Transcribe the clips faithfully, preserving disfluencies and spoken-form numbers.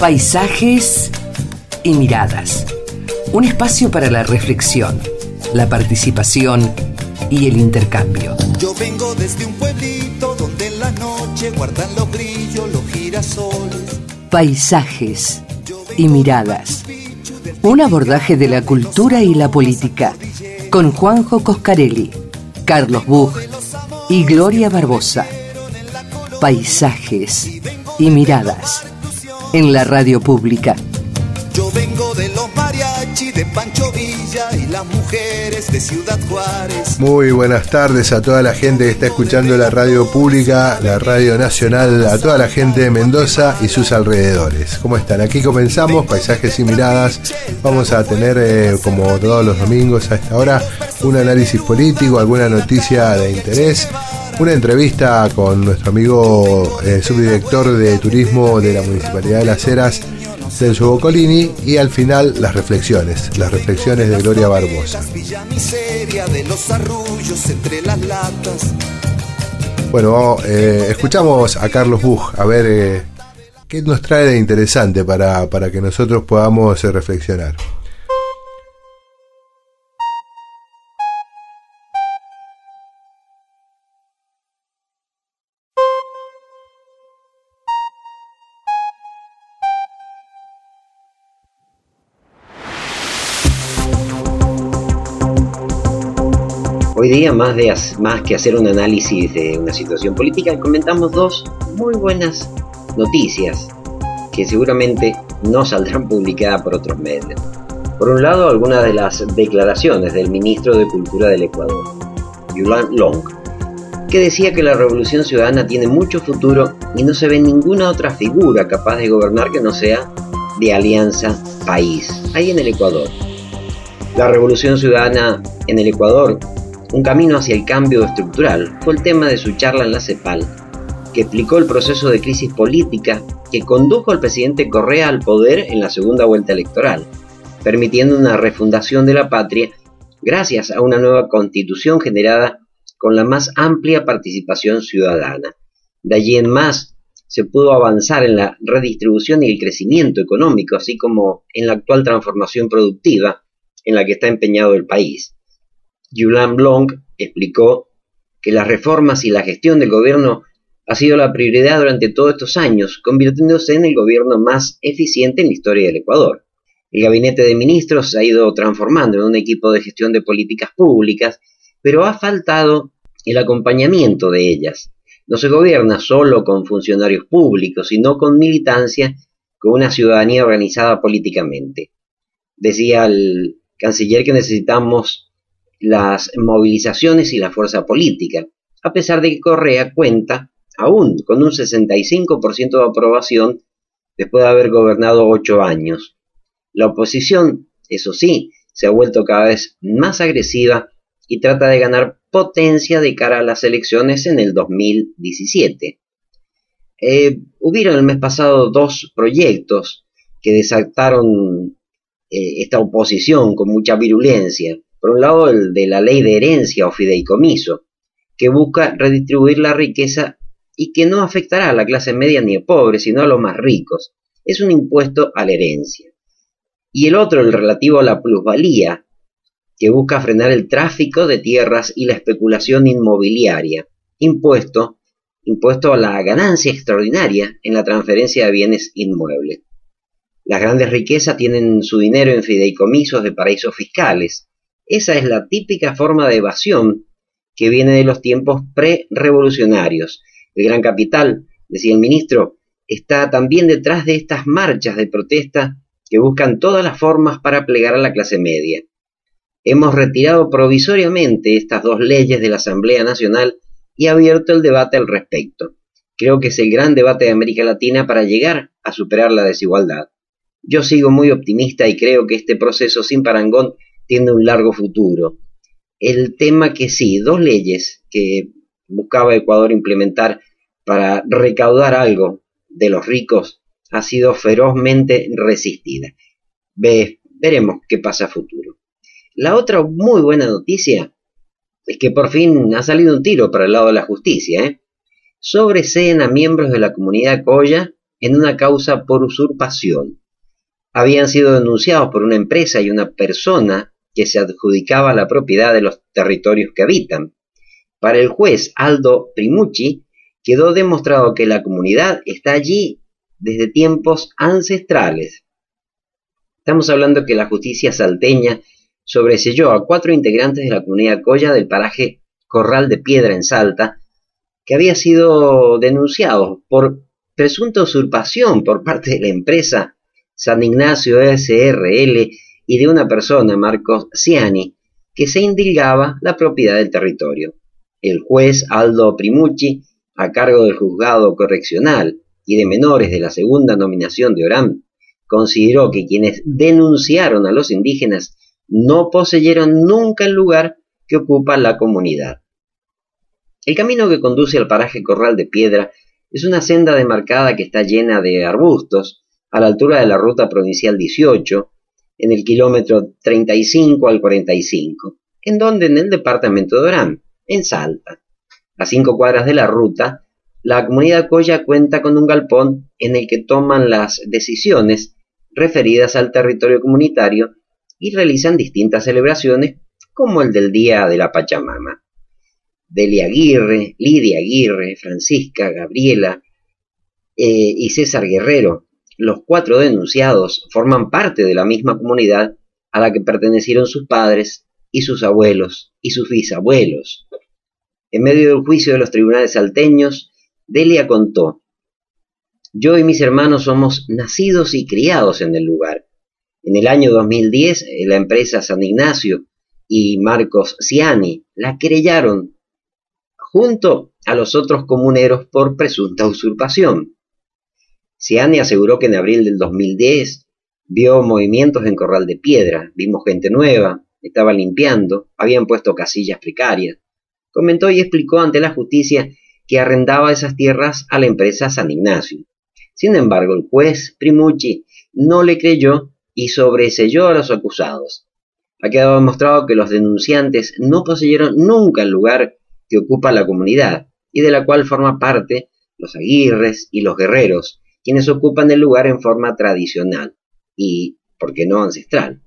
Paisajes y miradas. Un espacio para la reflexión, la participación y el intercambio. Yo vengo desde un pueblito donde en la noche guardan los grillos, los girasoles. Paisajes y miradas. Un abordaje de la cultura y la política con Juanjo Coscarelli, Carlos Buch y Gloria Barbosa. Paisajes y miradas en la radio pública. Yo vengo de los mariachi de Pancho Villa y las mujeres de Ciudad Juárez. Muy buenas tardes a toda la gente que está escuchando la radio pública, la radio nacional, a toda la gente de Mendoza y sus alrededores. ¿Cómo están? Aquí comenzamos Paisajes y Miradas. Vamos a tener, eh, como todos los domingos a esta hora, un análisis político, alguna noticia de interés, una entrevista con nuestro amigo eh, subdirector de turismo de la Municipalidad de Las Heras, Celso Boccolini, y al final las reflexiones, las reflexiones de Gloria Barbosa. Bueno, eh, escuchamos a Carlos Buch, a ver eh, qué nos trae de interesante para, para que nosotros podamos eh, reflexionar. Hoy día, más, de, más que hacer un análisis de una situación política, comentamos dos muy buenas noticias que seguramente no saldrán publicadas por otros medios. Por un lado, algunas de las declaraciones del ministro de Cultura del Ecuador, Yulan Long, que decía que la Revolución Ciudadana tiene mucho futuro y no se ve ninguna otra figura capaz de gobernar que no sea de Alianza País, ahí en el Ecuador. La Revolución Ciudadana en el Ecuador, un camino hacia el cambio estructural, fue el tema de su charla en la CEPAL, que explicó el proceso de crisis política que condujo al presidente Correa al poder en la segunda vuelta electoral, permitiendo una refundación de la patria gracias a una nueva constitución generada con la más amplia participación ciudadana. De allí en más, se pudo avanzar en la redistribución y el crecimiento económico, así como en la actual transformación productiva en la que está empeñado el país. Yulan Long explicó que las reformas y la gestión del gobierno ha sido la prioridad durante todos estos años, convirtiéndose en el gobierno más eficiente en la historia del Ecuador. El gabinete de ministros se ha ido transformando en un equipo de gestión de políticas públicas, pero ha faltado el acompañamiento de ellas. No se gobierna solo con funcionarios públicos, sino con militancia, con una ciudadanía organizada políticamente. Decía el canciller que necesitamos las movilizaciones y la fuerza política, a pesar de que Correa cuenta aún con un sesenta y cinco por ciento de aprobación después de haber gobernado ocho años. La oposición, eso sí, se ha vuelto cada vez más agresiva y trata de ganar potencia de cara a las elecciones en el dos mil diecisiete. Eh, hubieron el mes pasado dos proyectos que desataron eh, esta oposición con mucha virulencia. Por un lado, el de la ley de herencia o fideicomiso, que busca redistribuir la riqueza y que no afectará a la clase media ni a pobres, sino a los más ricos. Es un impuesto a la herencia. Y el otro, el relativo a la plusvalía, que busca frenar el tráfico de tierras y la especulación inmobiliaria. Impuesto, impuesto a la ganancia extraordinaria en la transferencia de bienes inmuebles. Las grandes riquezas tienen su dinero en fideicomisos de paraísos fiscales. Esa es la típica forma de evasión que viene de los tiempos pre-revolucionarios. El gran capital, decía el ministro, está también detrás de estas marchas de protesta que buscan todas las formas para plegar a la clase media. Hemos retirado provisoriamente estas dos leyes de la Asamblea Nacional y abierto el debate al respecto. Creo que es el gran debate de América Latina para llegar a superar la desigualdad. Yo sigo muy optimista y creo que este proceso sin parangón tiene un largo futuro. El tema que sí, dos leyes que buscaba Ecuador implementar para recaudar algo de los ricos ha sido ferozmente resistida. Ve, veremos qué pasa a futuro. La otra muy buena noticia es que por fin ha salido un tiro para el lado de la justicia, ¿eh? Sobreseen a miembros de la comunidad Coya en una causa por usurpación. Habían sido denunciados por una empresa y una persona que se adjudicaba la propiedad de los territorios que habitan. Para el juez Aldo Primucci quedó demostrado que la comunidad está allí desde tiempos ancestrales. Estamos hablando que la justicia salteña sobreseyó a cuatro integrantes de la comunidad Colla del paraje Corral de Piedra en Salta, que había sido denunciados por presunta usurpación por parte de la empresa San Ignacio S R L y de una persona, Marcos Ciani, que se indilgaba la propiedad del territorio. El juez Aldo Primucci, a cargo del juzgado correccional y de menores de la segunda nominación de Orán, consideró que quienes denunciaron a los indígenas no poseyeron nunca el lugar que ocupa la comunidad. El camino que conduce al paraje Corral de Piedra es una senda demarcada que está llena de arbustos a la altura de la ruta provincial dieciocho, en el kilómetro treinta y cinco al cuarenta y cinco, en donde en el departamento de Orán, en Salta. A cinco cuadras de la ruta, la comunidad Colla cuenta con un galpón en el que toman las decisiones referidas al territorio comunitario y realizan distintas celebraciones, como el del Día de la Pachamama. Delia Aguirre, Lidia Aguirre, Francisca, Gabriela eh, y César Guerrero, los cuatro denunciados, forman parte de la misma comunidad a la que pertenecieron sus padres y sus abuelos y sus bisabuelos. En medio del juicio de los tribunales salteños, Delia contó: yo y mis hermanos somos nacidos y criados en el lugar. En el año dos mil diez, la empresa San Ignacio y Marcos Ciani la querellaron junto a los otros comuneros por presunta usurpación. Ciani aseguró que en abril del dos mil diez vio movimientos en Corral de Piedra, vimos gente nueva, estaban limpiando, habían puesto casillas precarias. Comentó y explicó ante la justicia que arrendaba esas tierras a la empresa San Ignacio. Sin embargo, el juez Primucci no le creyó y sobreseyó a los acusados. Ha quedado demostrado que los denunciantes no poseyeron nunca el lugar que ocupa la comunidad y de la cual forma parte los Aguirres y los Guerreros, quienes ocupan el lugar en forma tradicional y, ¿por qué no, ancestral?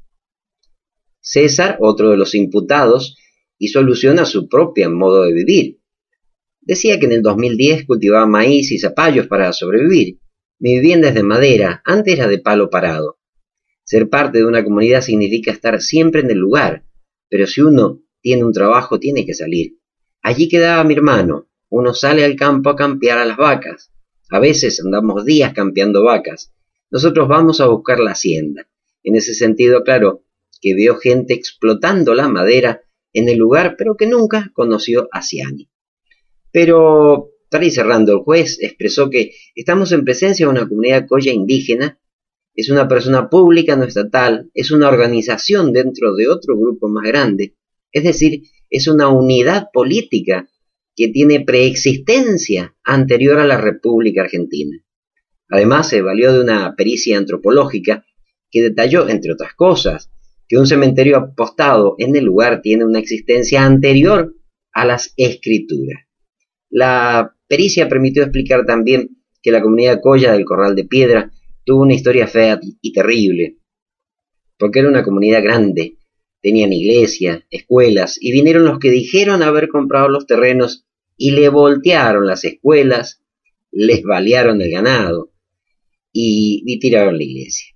César, otro de los imputados, hizo alusión a su propio modo de vivir. Decía que en el dos mil diez cultivaba maíz y zapallos para sobrevivir. Mi vivienda es de madera, antes era de palo parado. Ser parte de una comunidad significa estar siempre en el lugar, pero si uno tiene un trabajo tiene que salir. Allí quedaba mi hermano, uno sale al campo a campear a las vacas. A veces andamos días campeando vacas. Nosotros vamos a buscar la hacienda. En ese sentido, claro, que veo gente explotando la madera en el lugar, pero que nunca conoció a Ciani. Pero, para ir cerrando, el juez expresó que estamos en presencia de una comunidad Colla indígena, es una persona pública no estatal, es una organización dentro de otro grupo más grande, es decir, es una unidad política que tiene preexistencia anterior a la República Argentina. Además, se valió de una pericia antropológica que detalló, entre otras cosas, que un cementerio apostado en el lugar tiene una existencia anterior a las escrituras. La pericia permitió explicar también que la comunidad Colla del Corral de Piedra tuvo una historia fea y terrible, porque era una comunidad grande, tenían iglesia, escuelas, y vinieron los que dijeron haber comprado los terrenos y le voltearon las escuelas, les balearon el ganado y, y tiraron la iglesia.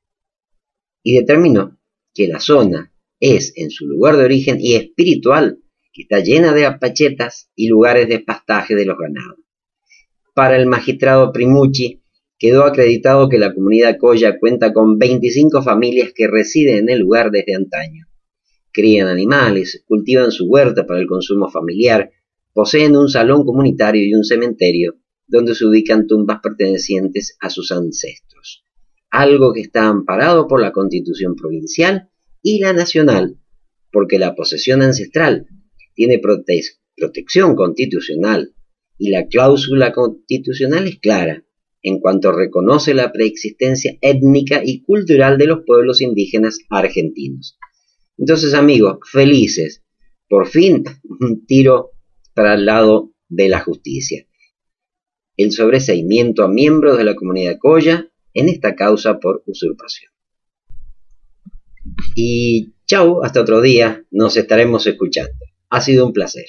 Y determinó que la zona es, en su lugar de origen y espiritual, que está llena de apachetas y lugares de pastaje de los ganados. Para el magistrado Primucci quedó acreditado que la comunidad Colla cuenta con veinticinco familias que residen en el lugar desde antaño. Crían animales, cultivan su huerta para el consumo familiar, poseen un salón comunitario y un cementerio donde se ubican tumbas pertenecientes a sus ancestros. Algo que está amparado por la Constitución provincial y la nacional, porque la posesión ancestral tiene prote protección constitucional y la cláusula constitucional es clara en cuanto reconoce la preexistencia étnica y cultural de los pueblos indígenas argentinos. Entonces, amigos, felices, por fin un tiro para el lado de la justicia. el sobreseimiento a miembros de la comunidad Colla en esta causa por usurpación. Y chau, hasta otro día, nos estaremos escuchando. Ha sido un placer.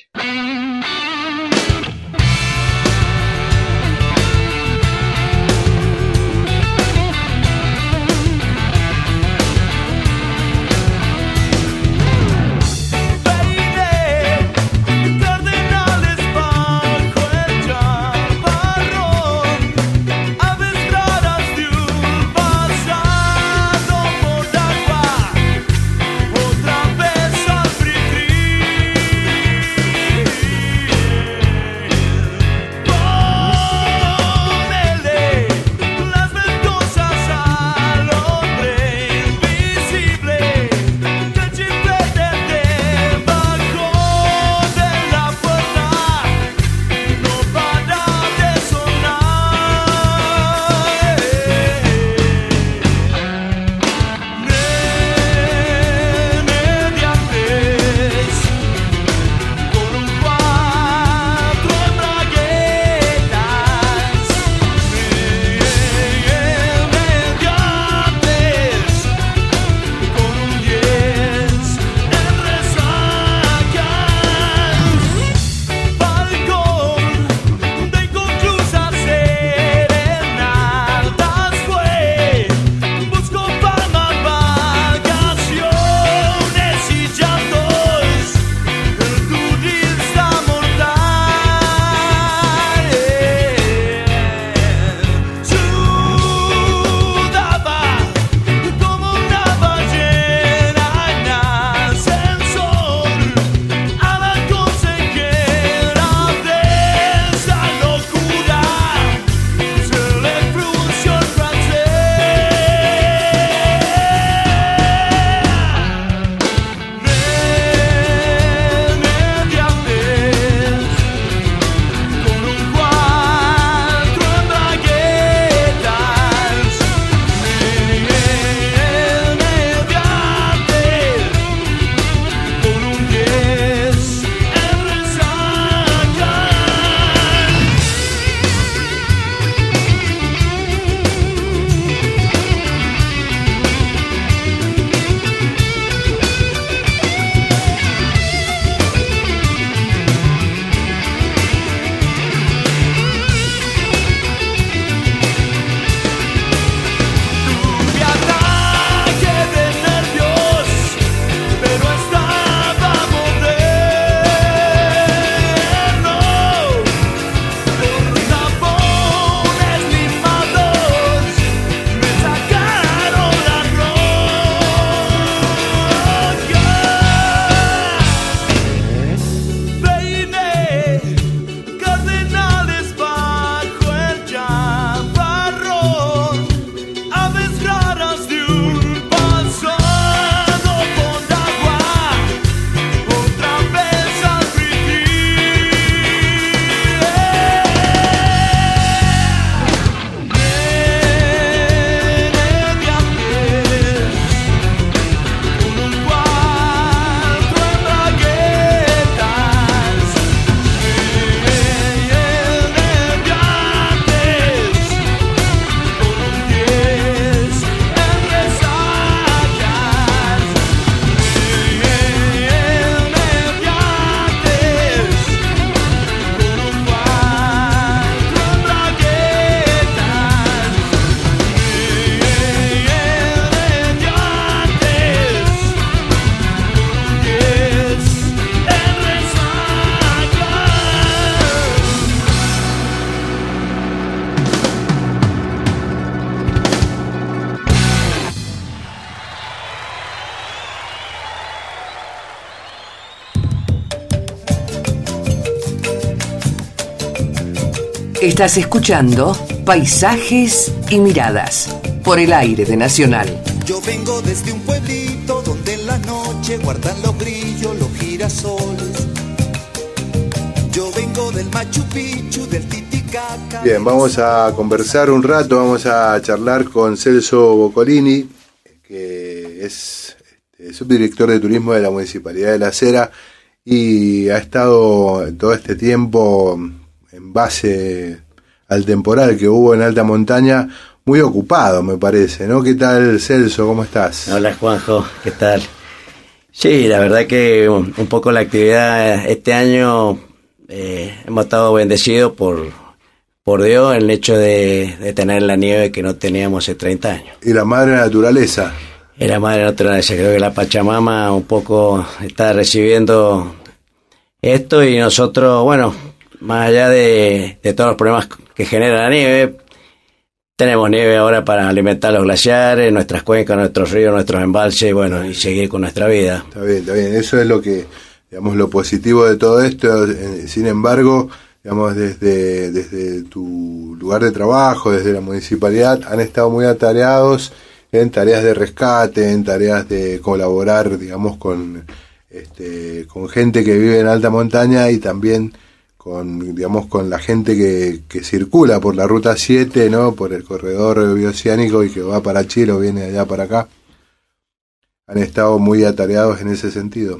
Estás escuchando Paisajes y Miradas por el aire de Nacional. Yo vengo desde un pueblito donde en la noche guardan los grillos, los girasoles. Yo vengo del Machu Picchu, del Titicaca. Bien, vamos a conversar un rato, vamos a charlar con Celso Boccolini, que es este, subdirector de turismo de la Municipalidad de La Cera y ha estado todo este tiempo en base al temporal que hubo en alta montaña, muy ocupado, me parece, ¿no? ¿Qué tal, Celso? ¿Cómo estás? Hola, Juanjo, ¿qué tal? Sí, la verdad que un, un poco la actividad este año eh, hemos estado bendecidos por, por Dios en el hecho de, de tener la nieve que no teníamos hace treinta años. ¿Y la madre naturaleza? Y la madre naturaleza, creo que la Pachamama un poco está recibiendo esto y nosotros, bueno, más allá de, de todos los problemas que genera la nieve, tenemos nieve ahora para alimentar los glaciares, nuestras cuencas, nuestros ríos, nuestros embalses, bueno, y seguir con nuestra vida. Está bien, está bien. Eso es lo que, digamos, lo positivo de todo esto. Sin embargo, digamos, desde, desde tu lugar de trabajo, desde la municipalidad, han estado muy atareados en tareas de rescate, en tareas de colaborar, digamos, con, este, con gente que vive en alta montaña y también con, digamos, con la gente que, que circula por la ruta siete, ¿no? Por el corredor bioceánico y que va para Chile o viene allá para acá. Han estado muy atareados en ese sentido.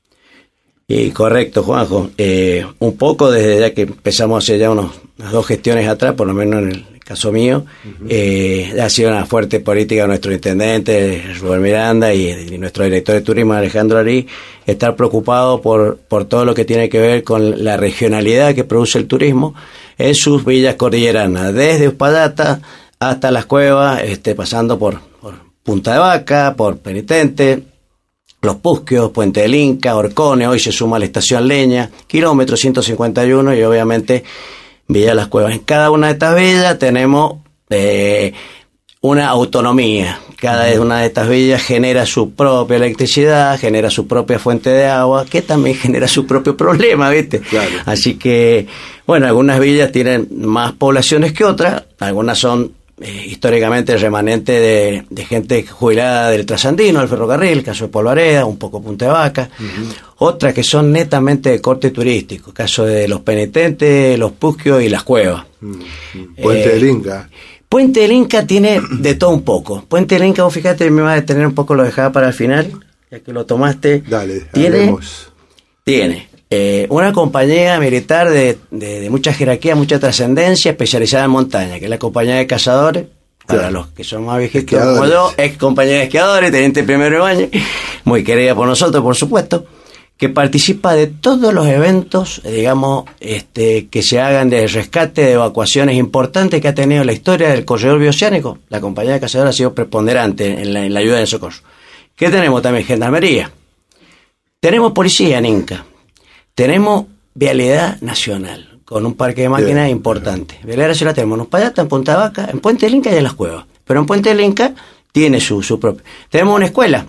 Y correcto, Juanjo. Eh, un poco desde ya que empezamos hace ya unos, unas dos gestiones atrás, por lo menos en el caso mío, uh-huh. eh, ha sido una fuerte política de nuestro intendente, Rubén Miranda, y, y nuestro director de turismo, Alejandro Arí, estar preocupado por, por todo lo que tiene que ver con la regionalidad que produce el turismo en sus villas cordilleranas, desde Uspallata hasta Las Cuevas, este, pasando por, por Punta de Vaca, por Penitente, Los Pusquios, Puente del Inca, Orcones, hoy se suma la estación Leña, kilómetro ciento cincuenta y uno y obviamente Villa Las Cuevas. En cada una de estas villas tenemos eh, una autonomía. Cada una de estas villas genera su propia electricidad, genera su propia fuente de agua, que también genera su propio problema, ¿viste? Claro. Así que, bueno, algunas villas tienen más poblaciones que otras, algunas son eh, históricamente remanentes de, de gente jubilada del trasandino, del ferrocarril, el caso de Polvareda, un poco Punta de Vaca, uh-huh. Otras que son netamente de corte turístico, caso de Los Penitentes, Los Pusquios y Las Cuevas. Uh-huh. Puente eh, del Inca. Puente del Inca tiene de todo un poco. Puente del Inca, vos fíjate, me vas a detener un poco, lo dejaba para el final, ya que lo tomaste. Dale, tiene, hablemos. Tiene eh, una compañía militar de, de, de mucha jerarquía, mucha trascendencia, especializada en montaña, que es la compañía de cazadores, para claro. Los que son más viejitos como yo, ex compañía de esquiadores, teniente primero de baño, muy querida por nosotros, por supuesto, que participa de todos los eventos, digamos, este, que se hagan de rescate, de evacuaciones importantes que ha tenido la historia del corredor bioceánico. La compañía de cazadores ha sido preponderante en la, en la ayuda en socorro. ¿Qué tenemos también? Gendarmería. Tenemos policía en Inca. Tenemos vialidad nacional, con un parque de máquinas yeah. importante. Vialidad nacional tenemos en Uspallata, en Punta Vaca, en Puente del Inca y en Las Cuevas. Pero en Puente del Inca tiene su, su propio. Tenemos una escuela.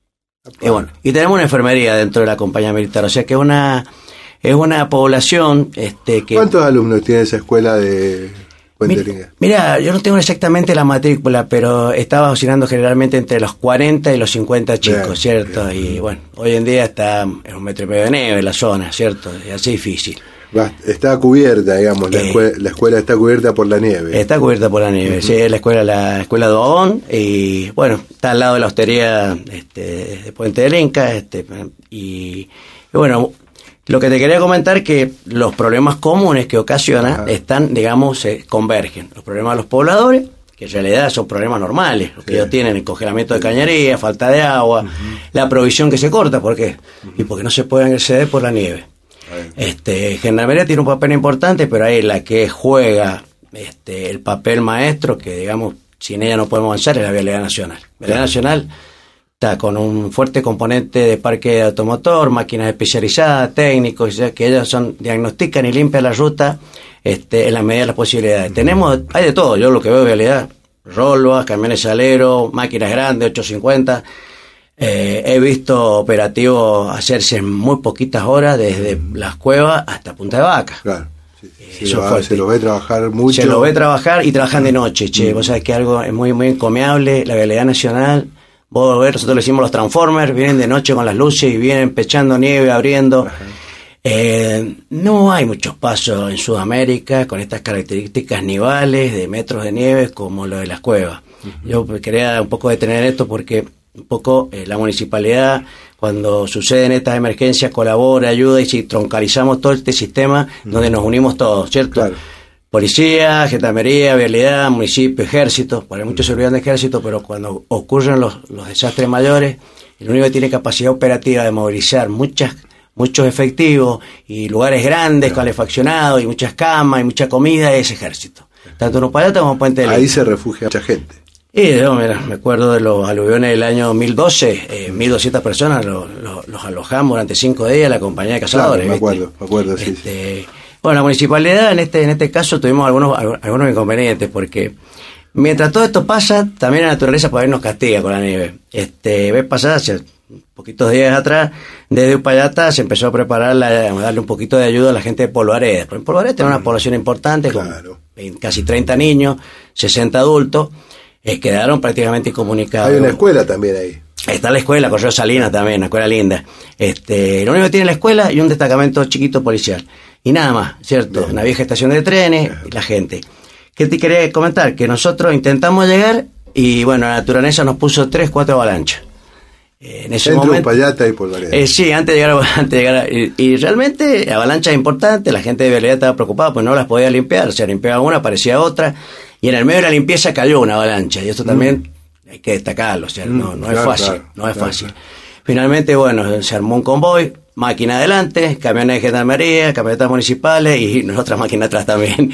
Y bueno, y tenemos una enfermería dentro de la compañía militar, o sea que una es una población este que... ¿Cuántos alumnos tiene esa escuela de Puente del Inca? Mira, yo no tengo exactamente la matrícula, pero estaba oscilando generalmente entre los cuarenta y los cincuenta chicos, bien, ¿cierto? Bien. Y bueno, hoy en día está en un metro y medio de nieve la zona, ¿cierto? Es así difícil. Está cubierta, digamos, la, eh, escuela, la escuela está cubierta por la nieve. Está cubierta por la nieve, uh-huh. Sí, es la escuela, la escuela de Obón, y bueno, está al lado de la hostería este, de Puente del Inca, este, y, y bueno, lo que te quería comentar es que los problemas comunes que ocasiona uh-huh. están, digamos, se convergen. Los problemas de los pobladores, que en realidad son problemas normales, los que sí. ellos tienen, el congelamiento de cañería, falta de agua, uh-huh. la provisión que se corta, ¿por qué? Uh-huh. Y porque no se pueden acceder por la nieve. Este, Gendarmería tiene un papel importante, pero ahí la que juega este, el papel maestro, que digamos, sin ella no podemos avanzar, es la Vialidad Nacional. La Vialidad Nacional está con un fuerte componente de parque automotor, máquinas especializadas, técnicos, ya que ellos son diagnostican y limpian la ruta este, en la medida de las posibilidades. Uh-huh. Tenemos, hay de todo, yo lo que veo de Vialidad, rolvas, camiones saleros, máquinas grandes, ochocientos cincuenta. Eh, he visto operativos hacerse en muy poquitas horas desde mm. Las Cuevas hasta Punta de Vaca. Claro. Sí, sí, se, lo, se lo ve trabajar mucho. Se lo ve trabajar y trabajan de noche, che. Mm. Vos sabés que algo es muy, muy encomiable. La Vialidad Nacional, vos ves, nosotros le decimos los Transformers, vienen de noche con las luces y vienen pechando nieve, abriendo. Eh, no hay muchos pasos en Sudamérica con estas características nivales de metros de nieve como lo de Las Cuevas. Uh-huh. Yo quería un poco detener esto porque un poco eh, la municipalidad, cuando suceden estas emergencias, colabora, ayuda, y si troncalizamos todo este sistema, uh-huh. donde nos unimos todos, ¿cierto? Claro. policía, gendarmería, vialidad, municipio, ejército. Bueno, muchos se olvidan de ejército, pero cuando ocurren los, los desastres mayores, el único que tiene capacidad operativa de movilizar muchas muchos efectivos y lugares grandes, claro, calefaccionados, y muchas camas y mucha comida, es ejército. Tanto en Uspallata como en Puente del Inca. Ahí se refugia mucha gente. Y yo, mira, me acuerdo de los aluviones del año mil doce, eh, mil doscientas personas lo, lo, los alojamos durante cinco días la compañía de cazadores. Claro, me acuerdo, me acuerdo, sí, este, sí. Bueno, la municipalidad en este en este caso tuvimos algunos algunos inconvenientes, porque mientras todo esto pasa, también la naturaleza por ahí nos castiga con la nieve. Este, vez pasada, hace poquitos días atrás, desde Uspallata se empezó a preparar, la, a darle un poquito de ayuda a la gente de Polvareda. Porque en Polvareda tiene una población importante, claro, con casi treinta niños, sesenta adultos, eh, quedaron prácticamente incomunicados. Hay una escuela también ahí. Está la escuela, Correo Salinas también, una escuela linda. Este, lo único que tiene la escuela y un destacamento chiquito policial. Y nada más, ¿cierto? Bien. Una vieja estación de trenes, y la gente. ¿Qué te quería comentar? Que nosotros intentamos llegar y, bueno, la naturaleza nos puso tres, cuatro avalanchas. En ese Entre momento, Uspallata y Polvareda. Eh, sí, antes de llegar, antes de llegar y, y realmente avalancha es importante, la gente de vialidad estaba preocupada, pues no las podía limpiar, o sea, limpiaba una, aparecía otra, y en el medio de la limpieza cayó una avalancha, y esto también mm. hay que destacarlo, o sea, mm, no, no claro, es fácil, claro, no es claro, fácil. Claro. Finalmente, bueno, se armó un convoy, máquina adelante, camiones de gendarmería, camionetas municipales y nuestras máquinas atrás también.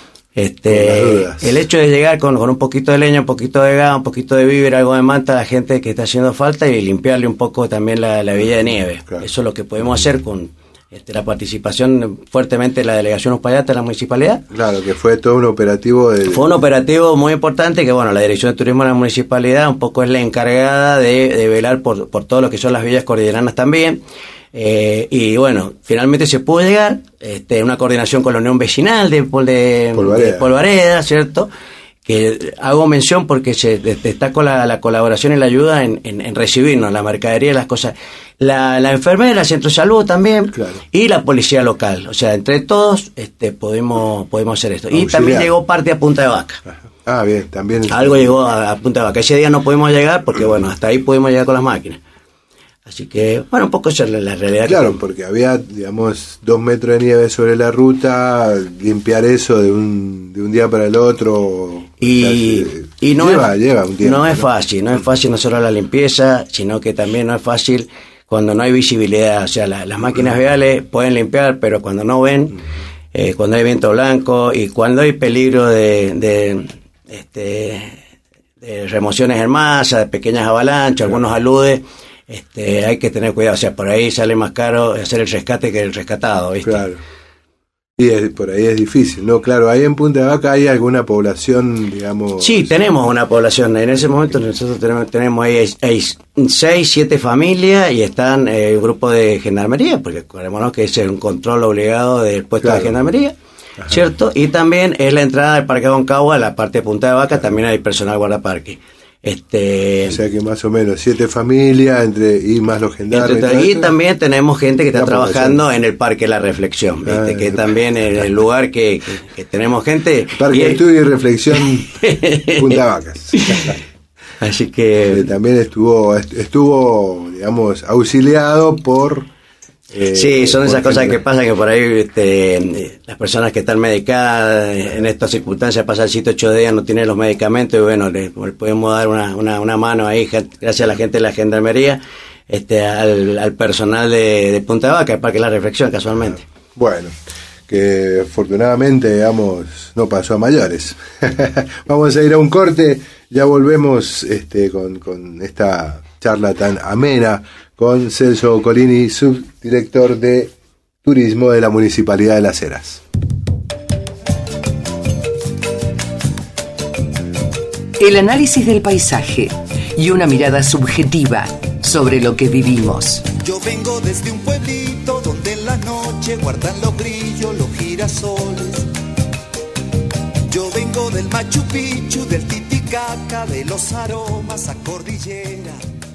Este, el hecho de llegar con, con un poquito de leña, un poquito de gas, un poquito de víver, algo de manta a la gente que está haciendo falta y limpiarle un poco también la, la villa de nieve. Claro. Eso es lo que podemos hacer con este, la participación fuertemente de la delegación Uspallata de la municipalidad. Claro, que fue todo un operativo. De... Fue un operativo muy importante que, bueno, la dirección de turismo de la municipalidad un poco es la encargada de, de velar por, por todo lo que son las villas cordilleranas también. Eh, y bueno, finalmente se pudo llegar, este, una coordinación con la Unión Vecinal de, de, Polvareda. de Polvareda, ¿cierto? Que hago mención porque se destacó la, la colaboración y la ayuda en, en, en recibirnos la mercadería y las cosas. La, la enfermera, el centro de salud también, claro, y la policía local. O sea, entre todos este, podemos, podemos hacer esto. Auxiliar. Y también llegó parte a Punta de Vaca. Ah, bien, también. Algo llegó a, a Punta de Vaca. Ese día no pudimos llegar porque, bueno, hasta ahí pudimos llegar con las máquinas. Así que, bueno, un poco esa es la, la realidad. Claro, que... porque había, digamos, dos metros de nieve sobre la ruta, limpiar eso de un, de un día para el otro. Y, o sea, y no, lleva, es, lleva un tiempo, no es fácil, no es fácil no solo la limpieza, sino que también no es fácil cuando no hay visibilidad. O sea, la, las máquinas viales pueden limpiar, pero cuando no ven, eh, cuando hay viento blanco y cuando hay peligro de, de, este, de remociones en masa, de pequeñas avalanchas, algunos aludes. Este, hay que tener cuidado, o sea, por ahí sale más caro hacer el rescate que el rescatado, ¿viste? Claro. Y es, por ahí es difícil, ¿no? Claro, ahí en Punta de Vaca hay alguna población, digamos... Sí, tenemos una población. En ese momento nosotros tenemos, tenemos ahí hay seis, siete familias y están eh, un grupo de gendarmería, porque acordémonos que ese es un control obligado del puesto claro. de gendarmería, ajá, ¿cierto? Y también es la entrada del Parque Aconcagua, la parte de Punta de Vaca, también hay personal guardaparque. Este, o sea que más o menos siete familias entre y más los gendarmes. Y, y también tenemos gente que está la trabajando población. En el Parque La Reflexión, ¿viste? Ah, que también es el lugar que, que, que tenemos gente. Parque de Estudio y Reflexión Punta Vacas. Así que eh, también estuvo estuvo digamos auxiliado por Eh, sí, son esas cosas que pasan que por ahí este, las personas que están medicadas en estas circunstancias pasan siete, ocho días, no tienen los medicamentos y bueno, les, les podemos dar una, una, una mano ahí gracias a la gente de la gendarmería, este, al, al personal de, de Punta de Vaca, el Parque La Reflexión casualmente. Bueno, que afortunadamente digamos no pasó a mayores. Vamos a ir a un corte, ya volvemos este, con, con esta charla tan amena con Celso Colini, subdirector de Turismo de la Municipalidad de Las Heras. El análisis del paisaje y una mirada subjetiva sobre lo que vivimos. Yo vengo desde un pueblito donde en la noche guardan los grillos, los girasoles. Yo vengo del Machu Picchu, del Titicaca, de los aromas a cordillera.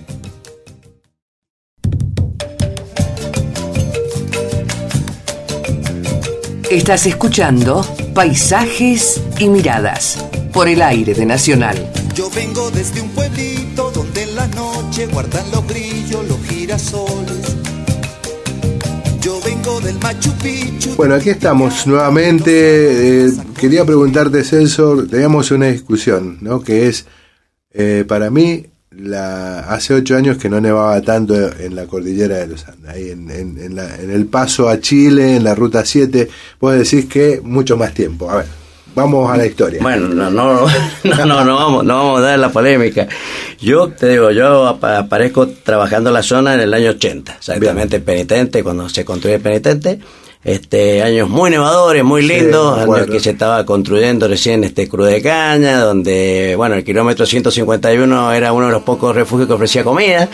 Estás escuchando Paisajes y Miradas por el aire de Nacional. Yo vengo desde un pueblito donde en la noche guardan los grillos, los girasoles. Yo vengo del Machu Picchu. Bueno, aquí estamos nuevamente. Eh, quería preguntarte, Celso, teníamos una discusión, ¿no? Que es, eh, para mí, la, hace ocho años que no nevaba tanto en la cordillera de los Andes, ahí en, en, en, la, en el paso a Chile, en la ruta siete, vos decís que mucho más tiempo. A ver, vamos a la historia. Bueno, no, no, no, no, no vamos, no vamos a dar la polémica. Yo te digo, yo aparezco trabajando en la zona en el año ochenta, exactamente. Bien. Penitente, cuando se construye Penitente. Este, años muy nevadores, muy lindos, sí, años que se estaba construyendo recién este Cruz de Caña, donde, bueno, el kilómetro ciento cincuenta y uno era uno de los pocos refugios que ofrecía comida.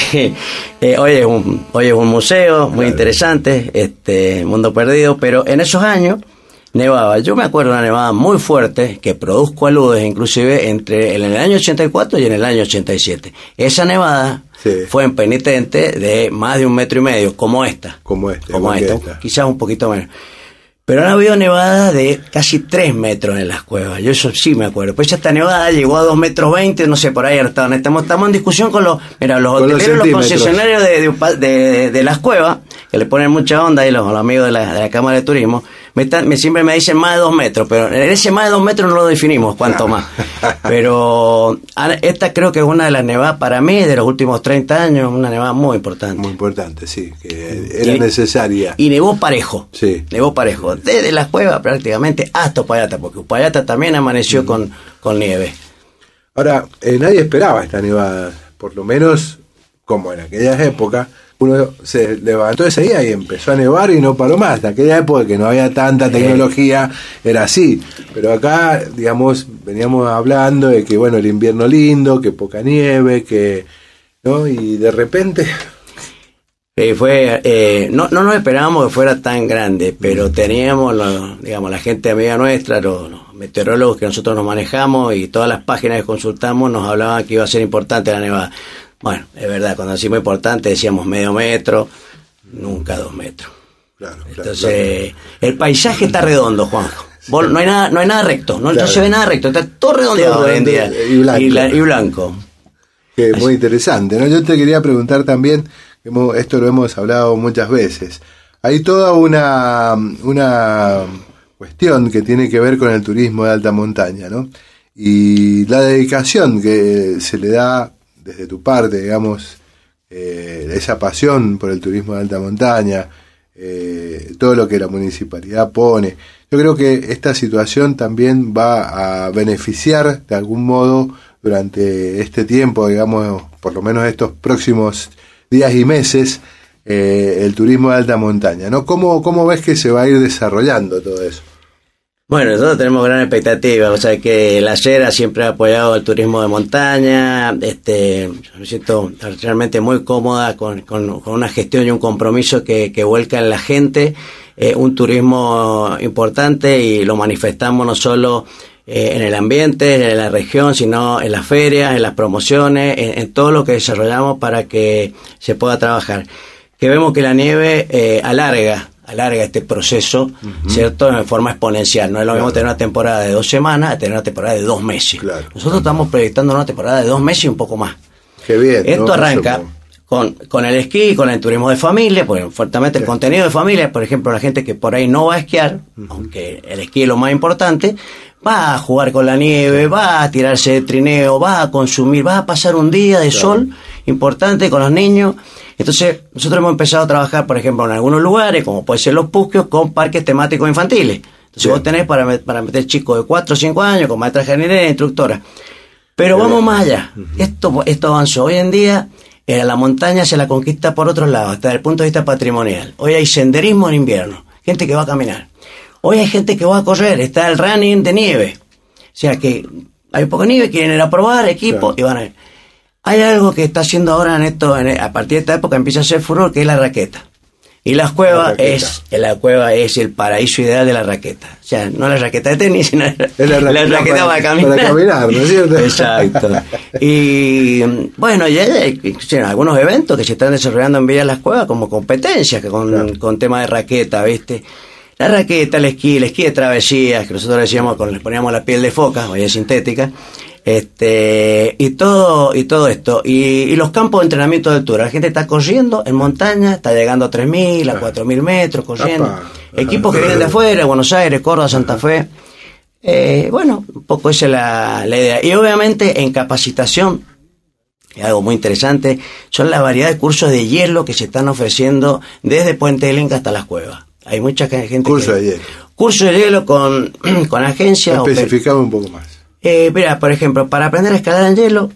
eh, hoy es un, hoy es un museo muy claro. interesante, este, Mundo Perdido, pero en esos años nevaba. Yo me acuerdo de una nevada muy fuerte que produjo aludes inclusive entre en el año ochenta y cuatro y en el año ochenta y siete. Esa nevada sí. fue en Penitente de más de un metro y medio, como esta. Como esta. Como esta, esta, quizás un poquito menos. Pero han habido nevadas de casi tres metros en las cuevas. Yo eso sí me acuerdo. Pues esta nevada llegó a dos metros veinte, no sé, por ahí estaban. Estamos, estamos en discusión con los, mira, los hoteleros, los, los concesionarios de, de, de, de las cuevas, que le ponen mucha onda ahí los, los amigos de la, de la Cámara de Turismo. Me, están, me siempre me dicen más de dos metros, pero en ese más de dos metros no lo definimos cuánto más. Pero esta creo que es una de las nevadas para mí de los últimos treinta años, una nevada muy importante. Muy importante, sí, que era y, necesaria. Y nevó parejo, sí. nevó parejo, desde las cuevas prácticamente hasta Uspallata, porque Uspallata también amaneció mm. con, con nieve. Ahora, eh, nadie esperaba esta nevada, por lo menos como en aquellas épocas. Uno se levantó ese día y empezó a nevar y no paró más. En aquella época que no había tanta tecnología era así. Pero acá, digamos, veníamos hablando de que, bueno, el invierno lindo, que poca nieve, que, ¿no? Y de repente... Eh, fue, eh, no, no nos esperábamos que fuera tan grande, pero teníamos, lo, digamos, la gente amiga nuestra, los, los meteorólogos que nosotros nos manejamos y todas las páginas que consultamos nos hablaban que iba a ser importante la nevada. Bueno, es verdad, cuando decimos importante decíamos medio metro, nunca dos metros. Claro, claro, entonces, claro. El paisaje está redondo, Juanjo. Sí. No hay nada, no hay nada recto, no, claro. no se ve nada recto, está todo redondeado hoy en día. Y blanco. Y, la, y blanco. Que muy interesante, ¿no? Yo te quería preguntar también, esto lo hemos hablado muchas veces, hay toda una, una cuestión que tiene que ver con el turismo de alta montaña, ¿no? Y la dedicación que se le da desde tu parte, digamos, eh, esa pasión por el turismo de alta montaña, eh, todo lo que la municipalidad pone. Yo creo que esta situación también va a beneficiar de algún modo durante este tiempo, digamos, por lo menos estos próximos días y meses, eh, el turismo de alta montaña, ¿no? ¿Cómo, cómo ves que se va a ir desarrollando todo eso? Bueno, nosotros tenemos gran expectativa, o sea que la Cera siempre ha apoyado el turismo de montaña, este, me siento realmente muy cómoda con, con, con una gestión y un compromiso que, que vuelca en la gente, eh, un turismo importante y lo manifestamos no solo eh, en el ambiente, en la región, sino en las ferias, en las promociones, en, en todo lo que desarrollamos para que se pueda trabajar. Que vemos que la nieve eh, alarga, alarga este proceso, uh-huh. ¿cierto? De forma exponencial. No es lo mismo claro. tener una temporada de dos semanas a tener una temporada de dos meses. Claro. Nosotros estamos proyectando una temporada de dos meses y un poco más. Qué bien. Esto ¿no? arranca con, con el esquí, con el turismo de familia, porque fuertemente el sí. contenido de familia, por ejemplo, la gente que por ahí no va a esquiar, uh-huh. aunque el esquí es lo más importante, va a jugar con la nieve, va a tirarse de trineo, va a consumir, va a pasar un día de claro. sol importante con los niños. Entonces, nosotros hemos empezado a trabajar, por ejemplo, en algunos lugares, como puede ser Los Pusquios, con parques temáticos infantiles. Entonces, sí. vos tenés para, para meter chicos de cuatro o cinco años, con maestra jardinera e instructora. Pero sí. vamos más allá. Uh-huh. Esto, esto avanzó. Hoy en día, eh, la montaña se la conquista por otros lados, hasta desde el punto de vista patrimonial. Hoy hay senderismo en invierno, gente que va a caminar. Hoy hay gente que va a correr, está el running de nieve. O sea que hay poca nieve, quieren ir a probar equipo claro. y van a ir. Hay algo que está haciendo ahora en esto, en, a partir de esta época empieza a ser furor, que es la raqueta. Y las cuevas es, la cueva es el paraíso ideal de la raqueta. O sea, no la raqueta de tenis, sino la, la raqueta, la raqueta para, para caminar. Para caminar, ¿no es cierto? Exacto. Y bueno, ya hay algunos eventos que se están desarrollando en Villa Las Cuevas como competencias, que con, claro. con tema de raqueta, ¿viste? La raqueta, el esquí, el esquí de travesías, que nosotros decíamos cuando les poníamos la piel de foca, hoy es sintética. Este, y todo, y todo esto. Y, y los campos de entrenamiento de altura. La gente está corriendo en montaña, está llegando a tres mil, a cuatro mil metros, corriendo. Apa. Equipos que vienen de afuera, Buenos Aires, Córdoba, Santa Fe. Eh, bueno, un poco esa es la, la idea. Y obviamente en capacitación, algo muy interesante, son la variedad de cursos de hielo que se están ofreciendo desde Puente del Inca hasta las cuevas. Hay mucha gente curso que... de hielo. Curso de hielo con, con agencia. Especificame un poco más. Eh, mira, por ejemplo, para aprender a escalar en hielo,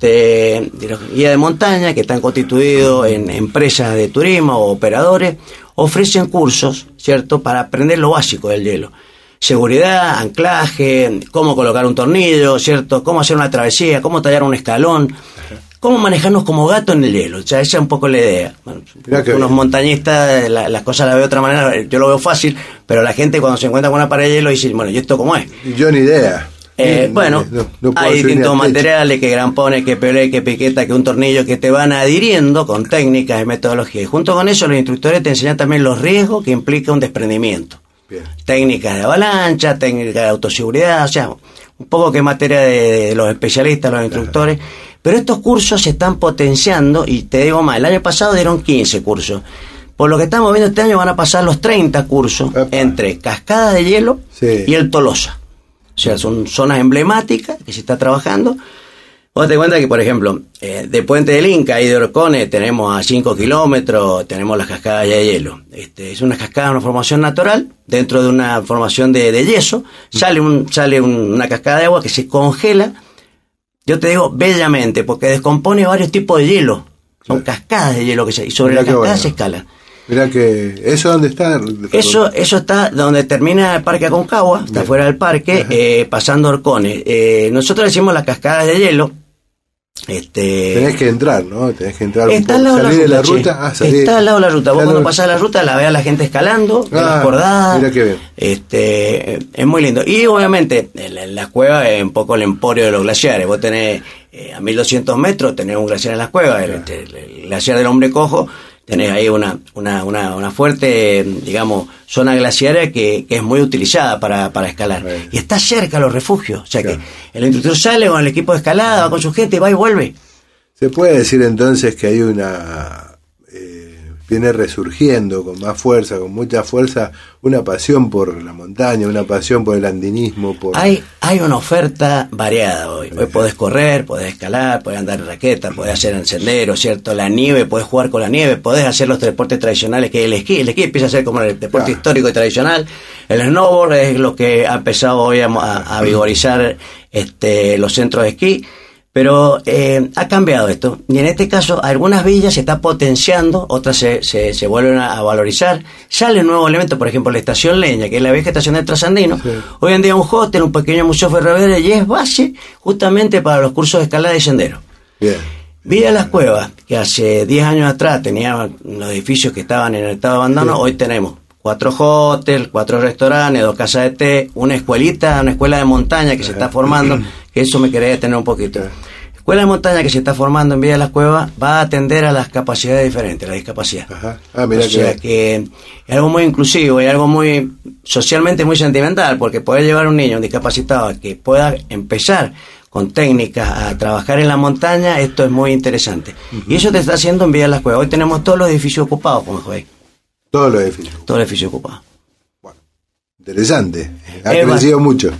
este, de los guías de montaña que están constituidos en empresas de turismo o operadores, ofrecen cursos, ¿cierto?, para aprender lo básico del hielo. Seguridad, anclaje, cómo colocar un tornillo, ¿cierto?, cómo hacer una travesía, cómo tallar un escalón, cómo manejarnos como gato en el hielo. O sea, esa es un poco la idea. Bueno, unos bien. montañistas, la, las cosas las veo de otra manera, yo lo veo fácil, pero la gente cuando se encuentra con una pared de hielo dice, bueno, ¿y esto cómo es? Yo ni idea. Eh, bueno, no, no hay distintos materiales, que grampones, que pelé, que piqueta, que un tornillo, que te van adhiriendo con técnicas y metodologías. Y junto con eso los instructores te enseñan también los riesgos que implica un desprendimiento. Bien. Técnicas de avalancha, técnicas de autoseguridad, o sea, un poco que materia de, de los especialistas, los instructores. Ajá. Pero estos cursos se están potenciando y te digo más, el año pasado dieron quince cursos. Por lo que estamos viendo este año van a pasar los treinta cursos. Epa. Entre Cascada de Hielo sí. y el Tolosa. O sea, son zonas emblemáticas que se está trabajando. Vos te cuenta que, por ejemplo, eh, de Puente del Inca y de Orcones tenemos a cinco kilómetros, tenemos las cascadas de hielo. Este, es una cascada, una formación natural, dentro de una formación de, de yeso, sale, un, sale un, una cascada de agua que se congela, yo te digo, bellamente, porque descompone varios tipos de hielo. Son sí. cascadas de hielo que se, y sobre la cascada bueno. se escala. Mirá que, ¿eso dónde está? Eso eso está donde termina el Parque Aconcagua, está fuera del parque, eh, pasando Orcones. Eh, nosotros decimos las cascadas de hielo. Este, Tenés que entrar, ¿no? Tenés que entrar está un poco, salir de la ruta. Sí. Ah, salir, está al lado de la ruta. Vos cuando pasás la ruta la ves a la gente escalando, ah, desbordada. Mira qué bien. Este, es muy lindo. Y obviamente, en, en las cuevas es un poco el emporio de los glaciares. Vos tenés eh, a mil doscientos metros, tenés un glaciar en las cuevas, el, el, el glaciar del Hombre Cojo. Tenés ahí una, una, una, una fuerte, digamos, zona glaciaria que, que es muy utilizada para, para escalar. Right. Y está cerca los refugios. O sea claro. que el instructor sale con el equipo de escalada, va con su gente, va y vuelve. Se puede decir entonces que hay una... Eh, viene resurgiendo con más fuerza, con mucha fuerza, una pasión por la montaña, una pasión por el andinismo. Por... Hay hay una oferta variada hoy. Hoy podés correr, podés escalar, podés andar en raqueta, podés hacer en sendero, ¿cierto? La nieve, podés jugar con la nieve, podés hacer los deportes tradicionales que es el esquí. El esquí empieza a ser como el deporte claro. histórico y tradicional. El snowboard es lo que ha empezado hoy a, a, a vigorizar este, los centros de esquí. Pero eh, ha cambiado esto, y en este caso algunas villas se está potenciando, otras se, se, se vuelven a, a valorizar, sale un nuevo elemento, por ejemplo la estación Leña, que es la vieja estación del Trasandino, sí. hoy en día un hostel, un pequeño museo ferroviario, y es base justamente para los cursos de escalada y sendero. Bien. Villa Las Cuevas, que hace diez años atrás tenía los edificios que estaban en el estado de abandono, sí. hoy tenemos cuatro hostels, cuatro restaurantes, dos casas de té, una escuelita, una escuela de montaña que se está formando, que eso me quería detener un poquito. Escuela de montaña que se está formando en Villa de las Cuevas va a atender a las capacidades diferentes, la discapacidad. Ajá. Ah, mira o sea que... que es algo muy inclusivo y algo muy socialmente muy sentimental, porque poder llevar a un niño un discapacitado a que pueda empezar con técnicas a trabajar en la montaña, esto es muy interesante. Uh-huh. Y eso te está haciendo en Villa de las Cuevas. Hoy tenemos todos los edificios ocupados, como Joey. Todos los edificios. Todos los edificios ocupados. Bueno, interesante. Ha eh, crecido bueno. mucho.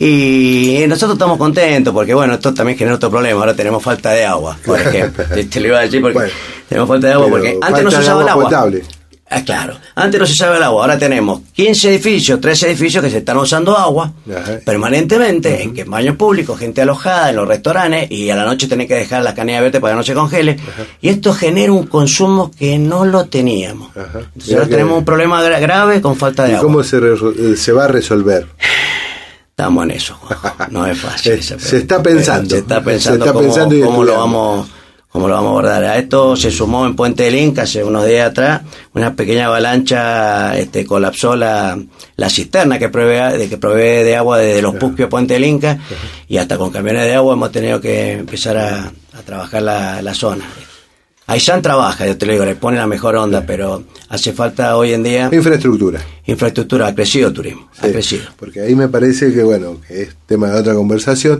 Y nosotros estamos contentos porque, bueno, esto también genera otro problema. Ahora tenemos falta de agua, por ejemplo. te, te lo iba a decir porque bueno, tenemos falta de agua porque antes no se usaba el agua. Potable. Ah, claro, antes no se usaba el agua. Ahora tenemos quince edificios, trece edificios que se están usando agua Ajá. permanentemente, uh-huh. en que baños públicos, gente alojada en los restaurantes y a la noche tenés que dejar la canilla verde para que no se congele. Ajá. Y esto genera un consumo que no lo teníamos. Ajá. Entonces ahora que... tenemos un problema gra- grave con falta de ¿Y agua. ¿Cómo se, re- se va a resolver? Estamos en eso, Juanjo. No es fácil. se, se está pensando. Se está pensando, se está cómo, pensando cómo lo vamos, cómo lo vamos a abordar. A esto se sumó en Puente del Inca hace unos días atrás una pequeña avalancha, este, colapsó la, la cisterna que provee de que provee de agua desde los Puquios a Puente del Inca, y hasta con camiones de agua hemos tenido que empezar a, a trabajar la, la zona. Aysán trabaja, yo te lo digo, le pone la mejor onda, sí. pero hace falta hoy en día... Infraestructura. Infraestructura, ha crecido el turismo, sí, ha crecido. Porque ahí me parece que, bueno, que es tema de otra conversación,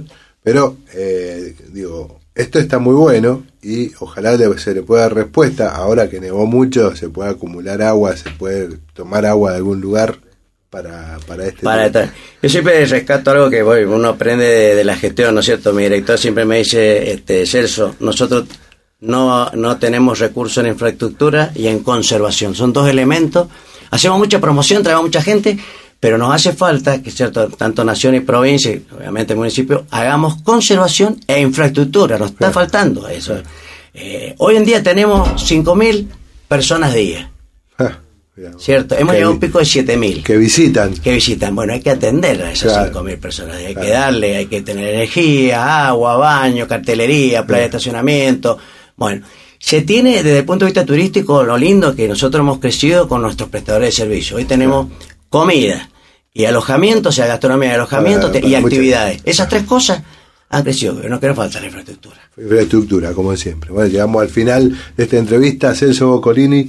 Pero, eh, digo, esto está muy bueno y ojalá se le pueda dar respuesta. Ahora que nevó mucho, se puede acumular agua, se puede tomar agua de algún lugar para, para este para estar. Yo siempre rescato algo que voy, uno aprende de, de la gestión, ¿no es cierto? Mi director siempre me dice, este, Celso, nosotros no, no tenemos recursos en infraestructura y en conservación. Son dos elementos. Hacemos mucha promoción, traemos mucha gente, pero nos hace falta que, cierto, tanto nación y provincia, y obviamente municipio, hagamos conservación e infraestructura. Nos está claro. faltando eso. Eh, hoy en día tenemos cinco mil personas día. Ah, ¿cierto? Hemos llegado a un pico de siete mil. Que visitan. Que visitan. Bueno, hay que atender a esas claro. cinco mil personas. Hay claro. que darle, hay que tener energía, agua, baño, cartelería, playa de estacionamiento. Bueno, se tiene desde el punto de vista turístico lo lindo que nosotros hemos crecido con nuestros prestadores de servicios. Hoy tenemos claro. comida y alojamiento, o sea, gastronomía y alojamiento claro, y actividades. Muchas. Esas tres cosas han crecido, pero no quiere faltar la infraestructura. Infraestructura, como siempre. Bueno, llegamos al final de esta entrevista. Celso Boccolini,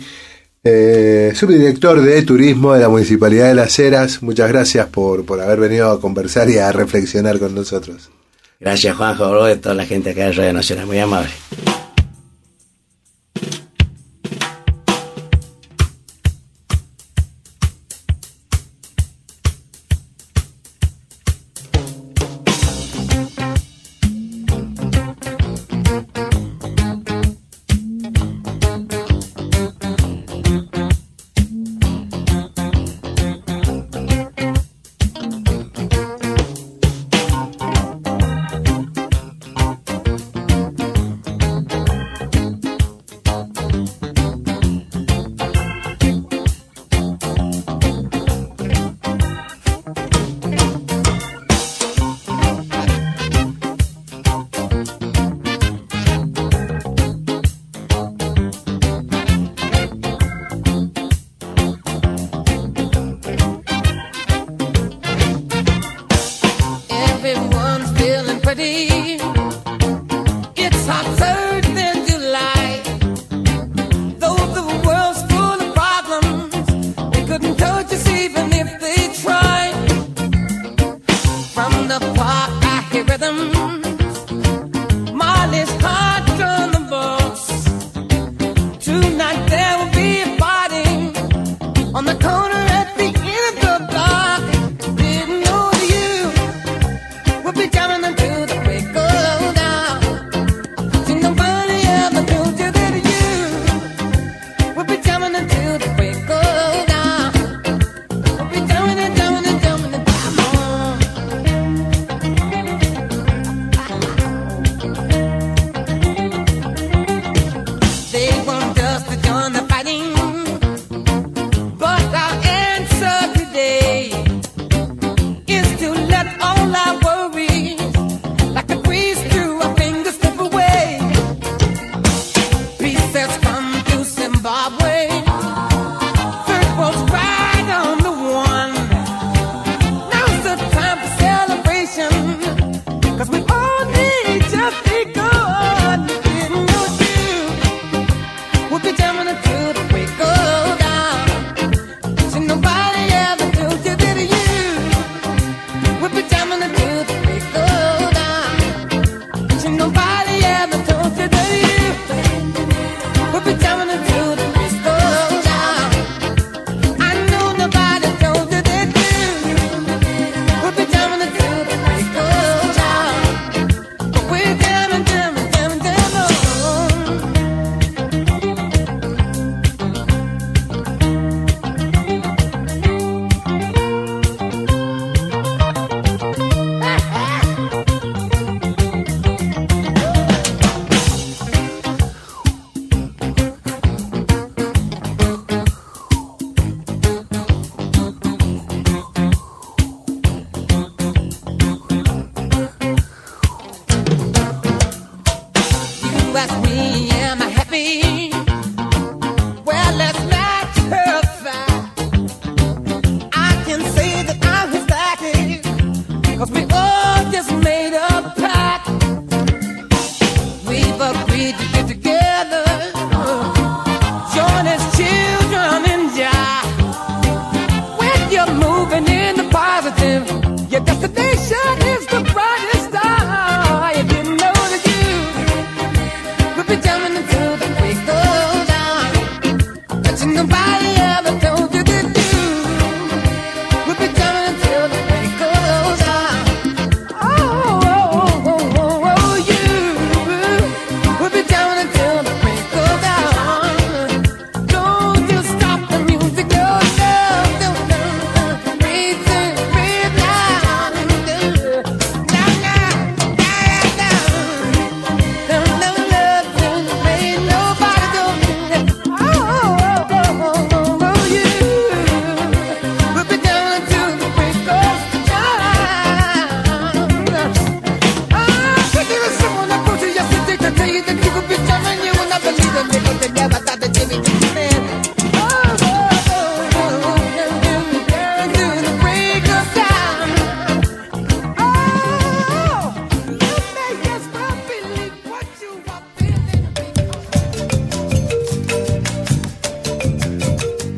eh, subdirector de Turismo de la Municipalidad de Las Heras. Muchas gracias por, por haber venido a conversar y a reflexionar con nosotros. Gracias, Juanjo, de toda la gente acá de Radio Nacional. Muy amable. Your destination is the brightest star.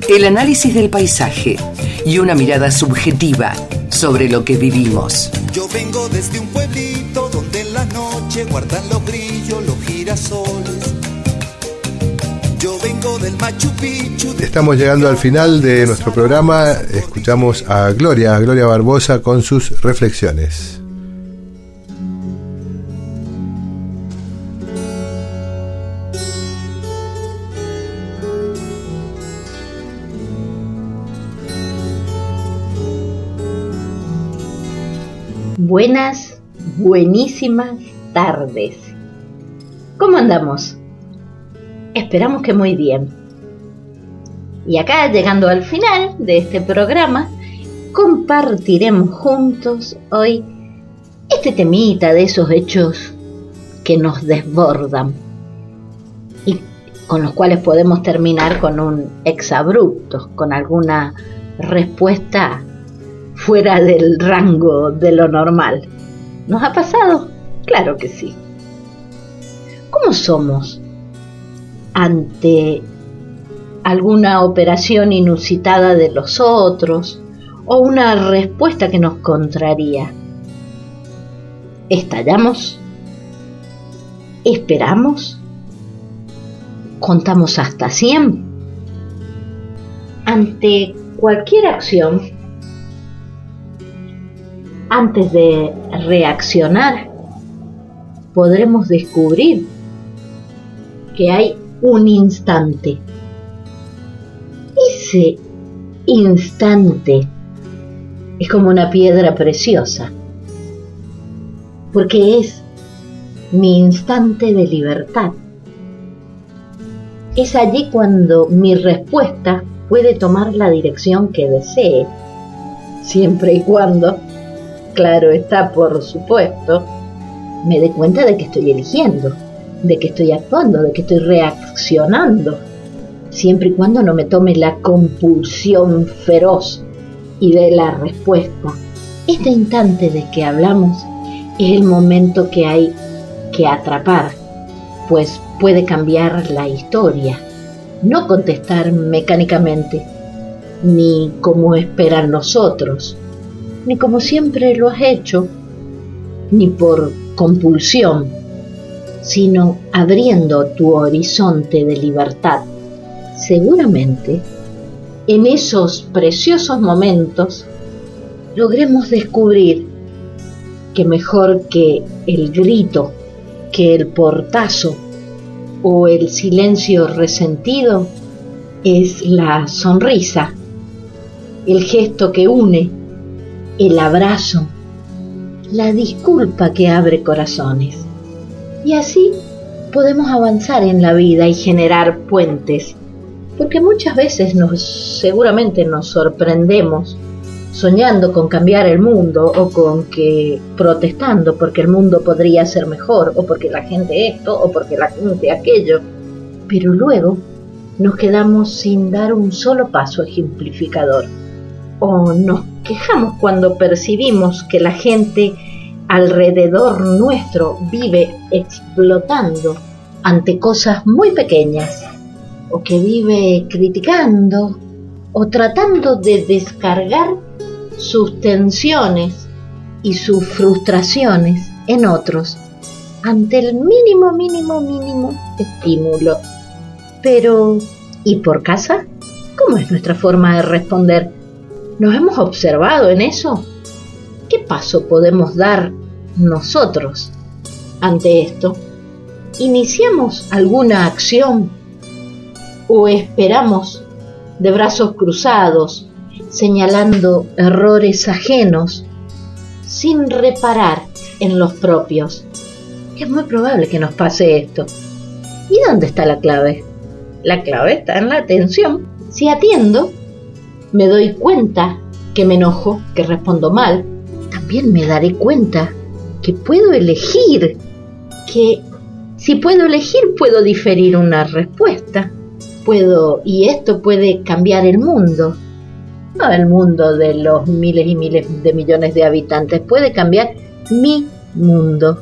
el análisis del paisaje y una mirada subjetiva sobre lo que vivimos. Yo vengo desde un pueblito donde en la noche guardan los grillos, los girasoles. Yo vengo del Machu Picchu. Estamos llegando al final de nuestro programa. Escuchamos a Gloria, a Gloria Barbosa con sus reflexiones. Buenas, buenísimas tardes. ¿Cómo andamos? Esperamos que muy bien. Y acá, llegando al final de este programa, compartiremos juntos hoy este temita de esos hechos que nos desbordan y con los cuales podemos terminar con un exabrupto, con alguna respuesta fuera del rango de lo normal. ¿Nos ha pasado? Claro que sí. ¿Cómo somos ante alguna operación inusitada de los otros o una respuesta que nos contraría? ¿Estallamos? ¿Esperamos? ¿Contamos hasta cien? Ante cualquier acción, antes de reaccionar, podremos descubrir que hay un instante. Ese instante es como una piedra preciosa, porque es mi instante de libertad. Es allí cuando mi respuesta puede tomar la dirección que desee, siempre y cuando, claro está, por supuesto, me dé cuenta de que estoy eligiendo, de que estoy actuando, de que estoy reaccionando, siempre y cuando no me tome la compulsión feroz y dé la respuesta. Este instante de que hablamos es el momento que hay que atrapar, pues puede cambiar la historia. No contestar mecánicamente, ni como esperan los otros, ni como siempre lo has hecho, ni por compulsión, sino abriendo tu horizonte de libertad. Seguramente, en esos preciosos momentos, logremos descubrir que mejor que el grito, que el portazo o el silencio resentido, es la sonrisa, el gesto que une, el abrazo, la disculpa que abre corazones. Y así podemos avanzar en la vida y generar puentes, porque muchas veces nos, seguramente nos sorprendemos soñando con cambiar el mundo o con que protestando porque el mundo podría ser mejor o porque la gente esto o porque la gente aquello, pero luego nos quedamos sin dar un solo paso ejemplificador, o nos quejamos cuando percibimos que la gente alrededor nuestro vive explotando ante cosas muy pequeñas, o que vive criticando o tratando de descargar sus tensiones y sus frustraciones en otros ante el mínimo, mínimo, mínimo estímulo. Pero, ¿y por casa? ¿Cómo es nuestra forma de responder? ¿Nos hemos observado en eso? ¿Qué paso podemos dar nosotros ante esto? ¿Iniciamos alguna acción o esperamos de brazos cruzados, señalando errores ajenos, sin reparar en los propios? Es muy probable que nos pase esto. ¿Y dónde está la clave? La clave está en la atención. Si atiendo, me doy cuenta que me enojo, que respondo mal. También me daré cuenta que puedo elegir, que si puedo elegir puedo diferir una respuesta. Puedo, y esto puede cambiar el mundo. No el mundo de los miles y miles de millones de habitantes, puede cambiar mi mundo.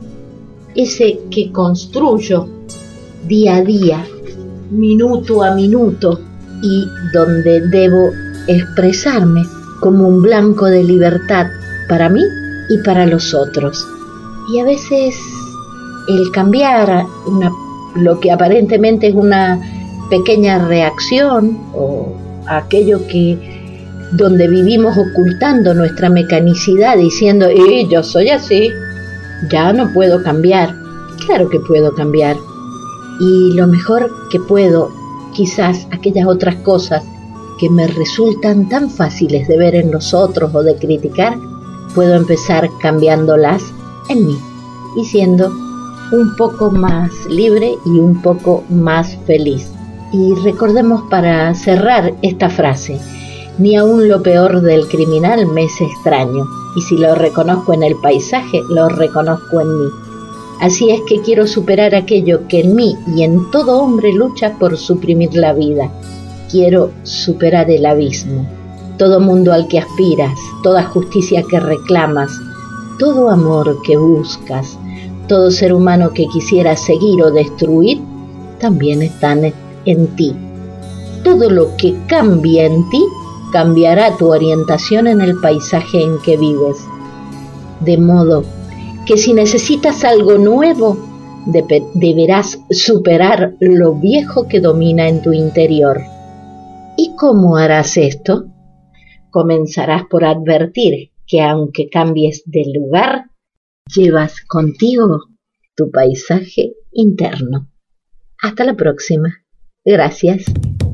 Ese que construyo día a día, minuto a minuto, y donde debo expresarme como un blanco de libertad para mí y para los otros. Y a veces el cambiar una, lo que aparentemente es una pequeña reacción o aquello que donde vivimos ocultando nuestra mecanicidad diciendo eh, yo soy así, ya no puedo cambiar. Claro que puedo cambiar, y lo mejor que puedo, quizás aquellas otras cosas que me resultan tan fáciles de ver en los otros o de criticar, puedo empezar cambiándolas en mí y siendo un poco más libre y un poco más feliz. Y recordemos para cerrar esta frase: ni aun lo peor del criminal me es extraño, y si lo reconozco en el paisaje, lo reconozco en mí. Así es que quiero superar aquello que en mí y en todo hombre lucha por suprimir la vida. Quiero superar el abismo. Todo mundo al que aspiras, toda justicia que reclamas, todo amor que buscas, todo ser humano que quisieras seguir o destruir, también están en ti. Todo lo que cambie en ti cambiará tu orientación en el paisaje en que vives. De modo que si necesitas algo nuevo, de- deberás superar lo viejo que domina en tu interior. ¿Y cómo harás esto? Comenzarás por advertir que aunque cambies de lugar, llevas contigo tu paisaje interno. Hasta la próxima. Gracias.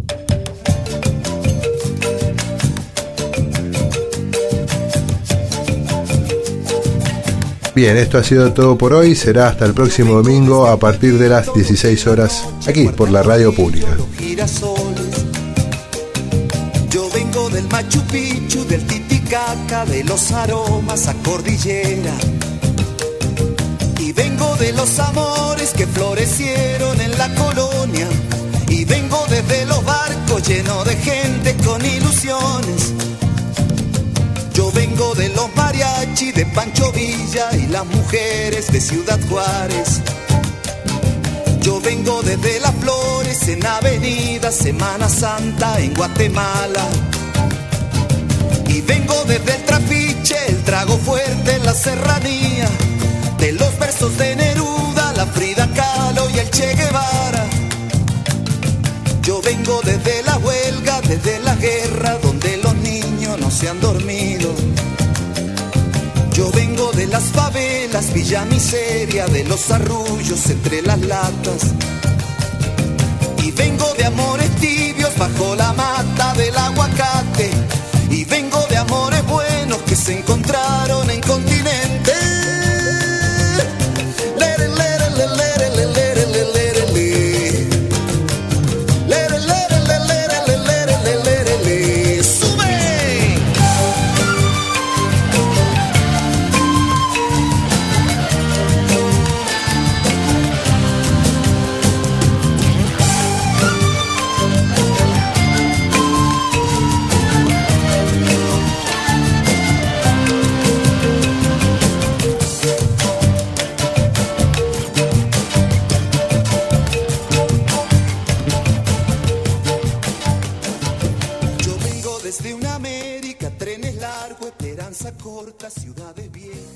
Bien, esto ha sido todo por hoy. Será hasta el próximo domingo a partir de las dieciséis horas, aquí por la Radio Pública. Yo vengo del Machu Picchu, del Titicaca, de los aromas a cordillera. Y vengo de los amores que florecieron en la colonia. Y vengo desde los barcos llenos de gente con ilusiones. Yo vengo de los mariachi de Pancho Villa y las mujeres de Ciudad Juárez. Yo vengo desde las flores en Avenida Semana Santa en Guatemala. Y vengo desde el trapiche, el trago fuerte en la serranía, de los versos de Neruda, la Frida Kahlo y el Che Guevara. Yo vengo desde la huelga, desde la guerra, donde los niños no se han dormido. Yo vengo de las favelas, Villa Miseria, de los arrullos entre las latas. Y vengo de amores tibios bajo la mata del aguacate. Y vengo de amores buenos que se encontraron en continentes. Lere, lere, lere, lere, lere, lere, lere, lere. Lere, lere, lere, lere, lere, lere, lere, lere. ¡Sube! Desde una América, trenes largos, esperanza corta, ciudades viejas.